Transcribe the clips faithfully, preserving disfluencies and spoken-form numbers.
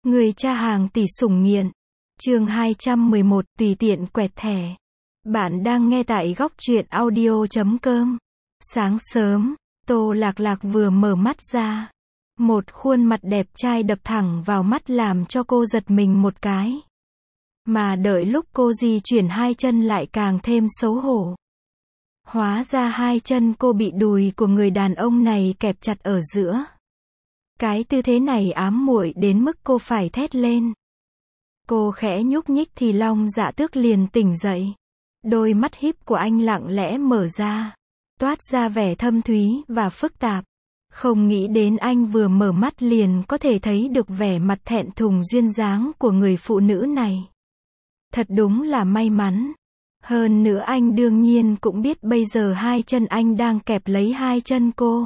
Người cha hàng tỷ sủng nghiện. Chương hai trăm mười một, tùy tiện quẹt thẻ. Bạn đang nghe tại góc truyện audio chấm com. Sáng sớm, Tô Lạc Lạc vừa mở mắt ra. Một khuôn mặt đẹp trai đập thẳng vào mắt làm cho cô giật mình một cái. Mà đợi lúc cô di chuyển hai chân lại càng thêm xấu hổ. Hóa ra hai chân cô bị đùi của người đàn ông này kẹp chặt ở giữa. Cái tư thế này ám muội đến mức cô phải thét lên. Cô khẽ nhúc nhích thì Long Dạ Tước liền tỉnh dậy. Đôi mắt híp của anh lặng lẽ mở ra, toát ra vẻ thâm thúy và phức tạp. Không nghĩ đến anh vừa mở mắt liền có thể thấy được vẻ mặt thẹn thùng duyên dáng của người phụ nữ này. Thật đúng là may mắn. Hơn nữa anh đương nhiên cũng biết bây giờ hai chân anh đang kẹp lấy hai chân cô.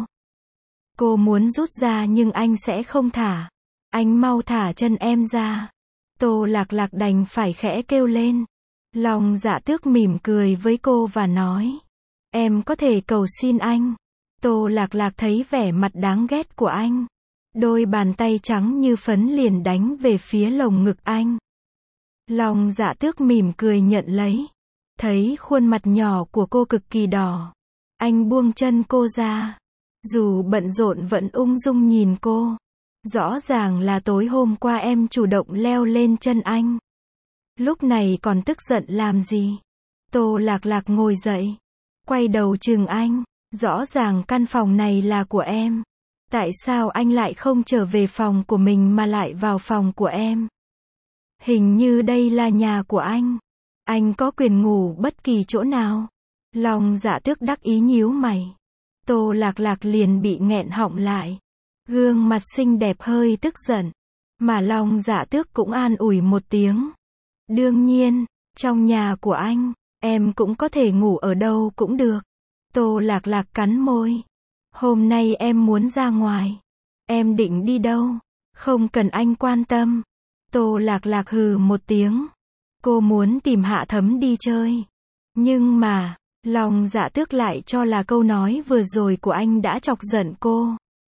Cô muốn rút ra nhưng anh sẽ không thả. Anh mau thả chân em ra. Tô Lạc Lạc đành phải khẽ kêu lên. Long Dạ Tước mỉm cười với cô và nói. Em có thể cầu xin anh. Tô Lạc Lạc thấy vẻ mặt đáng ghét của anh. Đôi bàn tay trắng như phấn liền đánh về phía lồng ngực anh. Long Dạ Tước mỉm cười nhận lấy. Thấy khuôn mặt nhỏ của cô cực kỳ đỏ. Anh buông chân cô ra. Dù bận rộn vẫn ung dung nhìn cô. Rõ ràng là tối hôm qua em chủ động leo lên chân anh. Lúc này còn tức giận làm gì? Tô Lạc Lạc ngồi dậy. Quay đầu chừng anh. Rõ ràng căn phòng này là của em. Tại sao anh lại không trở về phòng của mình mà lại vào phòng của em? Hình như đây là nhà của anh. Anh có quyền ngủ bất kỳ chỗ nào. Long Dạ Tước đắc ý nhíu mày. Tô Lạc Lạc liền bị nghẹn họng lại. Gương mặt xinh đẹp hơi tức giận. Mà Long Dạ Tước cũng an ủi một tiếng. Đương nhiên, trong nhà của anh, em cũng có thể ngủ ở đâu cũng được. Tô Lạc Lạc cắn môi. Hôm nay em muốn ra ngoài. Em định đi đâu? Không cần anh quan tâm. Tô Lạc Lạc hừ một tiếng. Cô muốn tìm Hạ Thấm đi chơi. Nhưng mà, Long Dạ Tước lại cho là câu nói vừa rồi của anh đã chọc giận cô.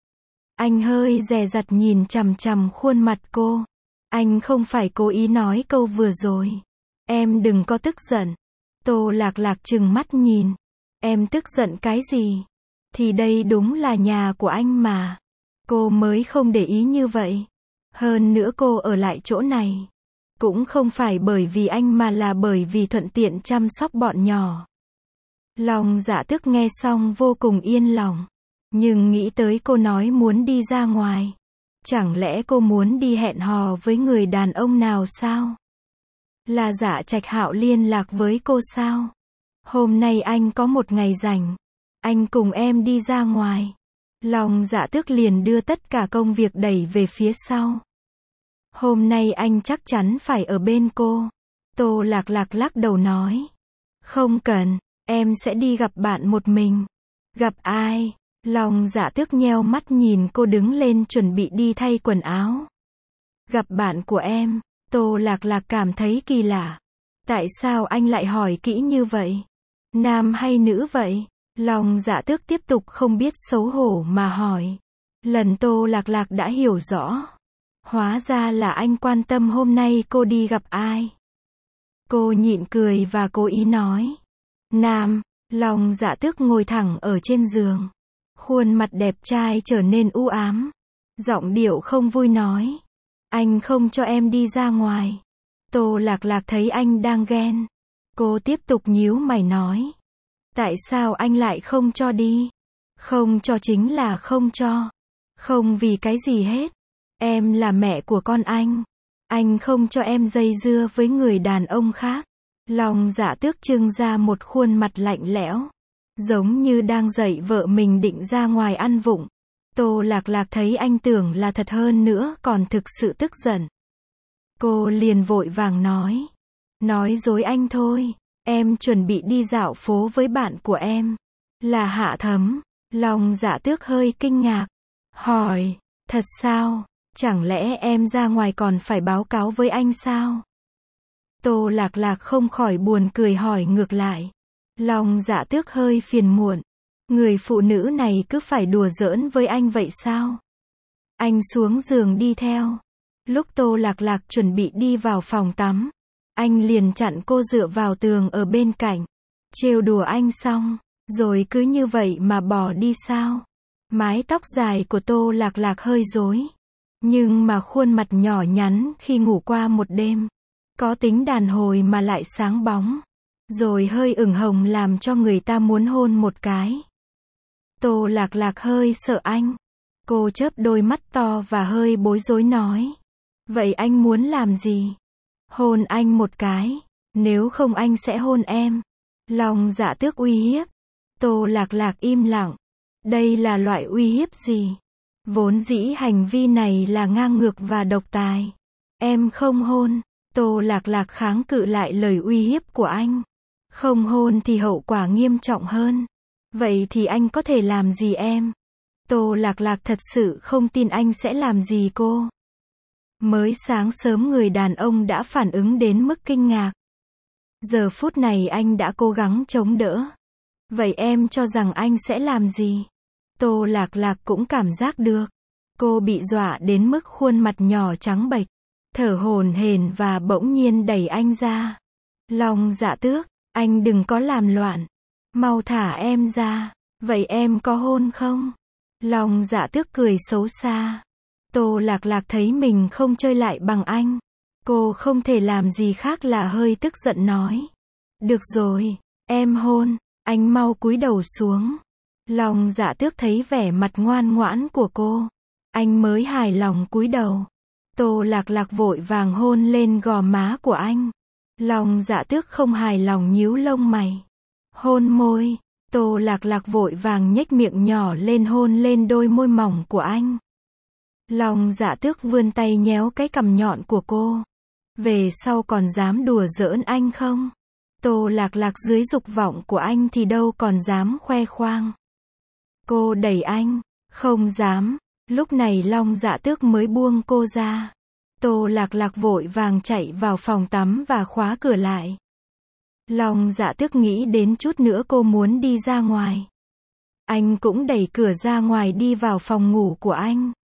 Anh hơi dè dặt nhìn chằm chằm khuôn mặt cô. Anh không phải cố ý nói câu vừa rồi. Em đừng có tức giận. Tô Lạc Lạc trừng mắt nhìn. Em tức giận cái gì? Thì đây đúng là nhà của anh mà. Cô mới không để ý như vậy. Hơn nữa cô ở lại chỗ này. Cũng không phải bởi vì anh mà là bởi vì thuận tiện chăm sóc bọn nhỏ. Long Dạ Tước nghe xong vô cùng yên lòng. Nhưng nghĩ tới cô nói muốn đi ra ngoài. Chẳng lẽ cô muốn đi hẹn hò với người đàn ông nào sao? Là Dạ Trạch Hạo liên lạc với cô sao? Hôm nay anh có một ngày rảnh. Anh cùng em đi ra ngoài. Long Dạ Tước liền đưa tất cả công việc đẩy về phía sau. Hôm nay anh chắc chắn phải ở bên cô. Tô Lạc Lạc lắc đầu nói. Không cần, em sẽ đi gặp bạn một mình. Gặp ai? Long Dạ Tước nheo mắt nhìn cô đứng lên chuẩn bị đi thay quần áo. Gặp bạn của em. Tô Lạc Lạc cảm thấy kỳ lạ. Tại sao anh lại hỏi kỹ như vậy? Nam hay nữ vậy? Long Dạ Tước tiếp tục không biết xấu hổ mà hỏi. Lần Tô Lạc Lạc đã hiểu rõ. Hóa ra là anh quan tâm hôm nay cô đi gặp ai. Cô nhịn cười và cố ý nói. Nam. Long Dạ Tước ngồi thẳng ở trên giường. Khuôn mặt đẹp trai trở nên u ám. Giọng điệu không vui nói. Anh không cho em đi ra ngoài. Tô Lạc Lạc thấy anh đang ghen. Cô tiếp tục nhíu mày nói. Tại sao anh lại không cho đi? Không cho chính là không cho. Không vì cái gì hết. Em là mẹ của con anh. Anh không cho em dây dưa với người đàn ông khác. Long Dạ Tước trưng ra một khuôn mặt lạnh lẽo. Giống như đang dạy vợ mình định ra ngoài ăn vụng. Tô Lạc Lạc thấy anh tưởng là thật hơn nữa còn thực sự tức giận. Cô liền vội vàng nói. Nói dối anh thôi. Em chuẩn bị đi dạo phố với bạn của em. Là Hạ Thấm. Long Dạ Tước hơi kinh ngạc. Hỏi. Thật sao? Chẳng lẽ em ra ngoài còn phải báo cáo với anh sao? Tô Lạc Lạc không khỏi buồn cười hỏi ngược lại. Long Dạ Tước hơi phiền muộn. Người phụ nữ này cứ phải đùa giỡn với anh vậy sao? Anh xuống giường đi theo. Lúc Tô Lạc Lạc chuẩn bị đi vào phòng tắm, anh liền chặn cô dựa vào tường ở bên cạnh. Trêu đùa anh xong, rồi cứ như vậy mà bỏ đi sao? Mái tóc dài của Tô Lạc Lạc hơi rối, nhưng mà khuôn mặt nhỏ nhắn khi ngủ qua một đêm, có tính đàn hồi mà lại sáng bóng, rồi hơi ửng hồng làm cho người ta muốn hôn một cái. Tô Lạc Lạc hơi sợ anh. Cô chớp đôi mắt to và hơi bối rối nói. Vậy anh muốn làm gì? Hôn anh một cái. Nếu không anh sẽ hôn em. Long Dạ Tước uy hiếp. Tô Lạc Lạc im lặng. Đây là loại uy hiếp gì? Vốn dĩ hành vi này là ngang ngược và độc tài. Em không hôn. Tô Lạc Lạc kháng cự lại lời uy hiếp của anh. Không hôn thì hậu quả nghiêm trọng hơn. Vậy thì anh có thể làm gì em? Tô Lạc Lạc thật sự không tin anh sẽ làm gì cô. Mới sáng sớm người đàn ông đã phản ứng đến mức kinh ngạc. Giờ phút này anh đã cố gắng chống đỡ. Vậy em cho rằng anh sẽ làm gì? Tô Lạc Lạc cũng cảm giác được. Cô bị dọa đến mức khuôn mặt nhỏ trắng bệch, thở hổn hển và bỗng nhiên đẩy anh ra. Long Dạ Tước, anh đừng có làm loạn. Mau thả em ra. Vậy em có hôn không? Long Dạ Tước cười xấu xa. Tô Lạc Lạc thấy mình không chơi lại bằng anh. Cô không thể làm gì khác là hơi tức giận nói. Được rồi, em hôn. Anh mau cúi đầu xuống. Long Dạ Tước thấy vẻ mặt ngoan ngoãn của cô, anh mới hài lòng cúi đầu. Tô Lạc Lạc vội vàng hôn lên gò má của anh. Long Dạ Tước không hài lòng nhíu lông mày. Hôn môi. Tô Lạc Lạc vội vàng nhếch miệng nhỏ lên hôn lên đôi môi mỏng của anh. Long Dạ Tước vươn tay nhéo cái cằm nhọn của cô. Về sau còn dám đùa giỡn anh không? Tô Lạc Lạc dưới dục vọng của anh thì đâu còn dám khoe khoang. Cô đẩy anh. Không dám. Lúc này Long Dạ Tước mới buông cô ra. Tô Lạc Lạc vội vàng chạy vào phòng tắm và khóa cửa lại. Long Dạ Tước nghĩ đến chút nữa cô muốn đi ra ngoài. Anh cũng đẩy cửa ra ngoài đi vào phòng ngủ của anh.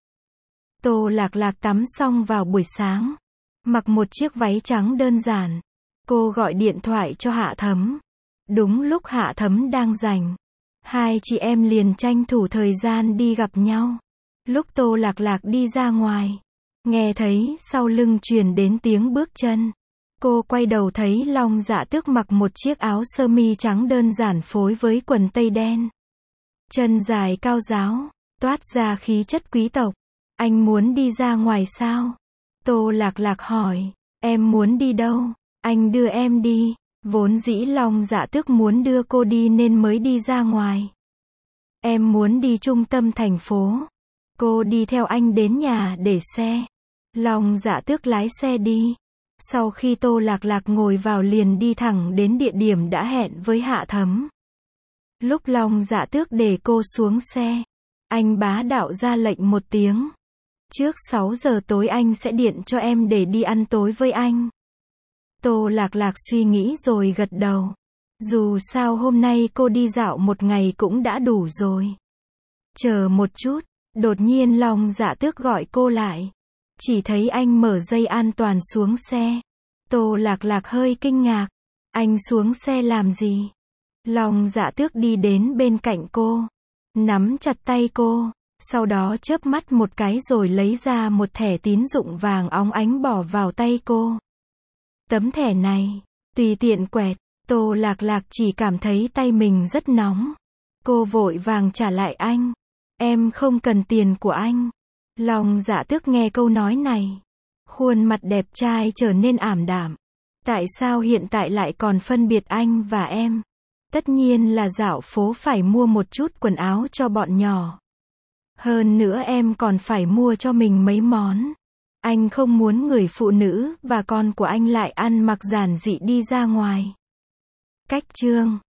Tô Lạc Lạc tắm xong vào buổi sáng, mặc một chiếc váy trắng đơn giản. Cô gọi điện thoại cho Hạ Thấm. Đúng lúc Hạ Thấm đang rảnh, hai chị em liền tranh thủ thời gian đi gặp nhau. Lúc Tô Lạc Lạc đi ra ngoài, nghe thấy sau lưng truyền đến tiếng bước chân. Cô quay đầu thấy Long Dạ Tước mặc một chiếc áo sơ mi trắng đơn giản phối với quần tây đen. Chân dài cao ráo, toát ra khí chất quý tộc. Anh muốn đi ra ngoài sao? Tô Lạc Lạc hỏi. Em muốn đi đâu? Anh đưa em đi. Vốn dĩ Long Dạ Tước muốn đưa cô đi nên mới đi ra ngoài. Em muốn đi trung tâm thành phố. Cô đi theo anh đến nhà để xe. Long Dạ Tước lái xe đi. Sau khi Tô Lạc Lạc ngồi vào liền đi thẳng đến địa điểm đã hẹn với Hạ Thấm. Lúc Long Dạ Tước để cô xuống xe, anh bá đạo ra lệnh một tiếng. Trước sáu giờ tối anh sẽ điện cho em để đi ăn tối với anh. Tô Lạc Lạc suy nghĩ rồi gật đầu. Dù sao hôm nay cô đi dạo một ngày cũng đã đủ rồi. Chờ một chút, đột nhiên Long Dạ Tước gọi cô lại. Chỉ thấy anh mở dây an toàn xuống xe. Tô Lạc Lạc hơi kinh ngạc. Anh xuống xe làm gì? Long Dạ Tước đi đến bên cạnh cô, nắm chặt tay cô, sau đó chớp mắt một cái rồi lấy ra một thẻ tín dụng vàng óng ánh bỏ vào tay cô. Tấm thẻ này, tùy tiện quẹt. Tô Lạc Lạc chỉ cảm thấy tay mình rất nóng. Cô vội vàng trả lại anh. Em không cần tiền của anh. Long Dạ Tước nghe câu nói này, khuôn mặt đẹp trai trở nên ảm đạm. Tại sao hiện tại lại còn phân biệt anh và em? Tất nhiên là dạo phố phải mua một chút quần áo cho bọn nhỏ. Hơn nữa em còn phải mua cho mình mấy món. Anh không muốn người phụ nữ và con của anh lại ăn mặc giản dị đi ra ngoài. Cách chương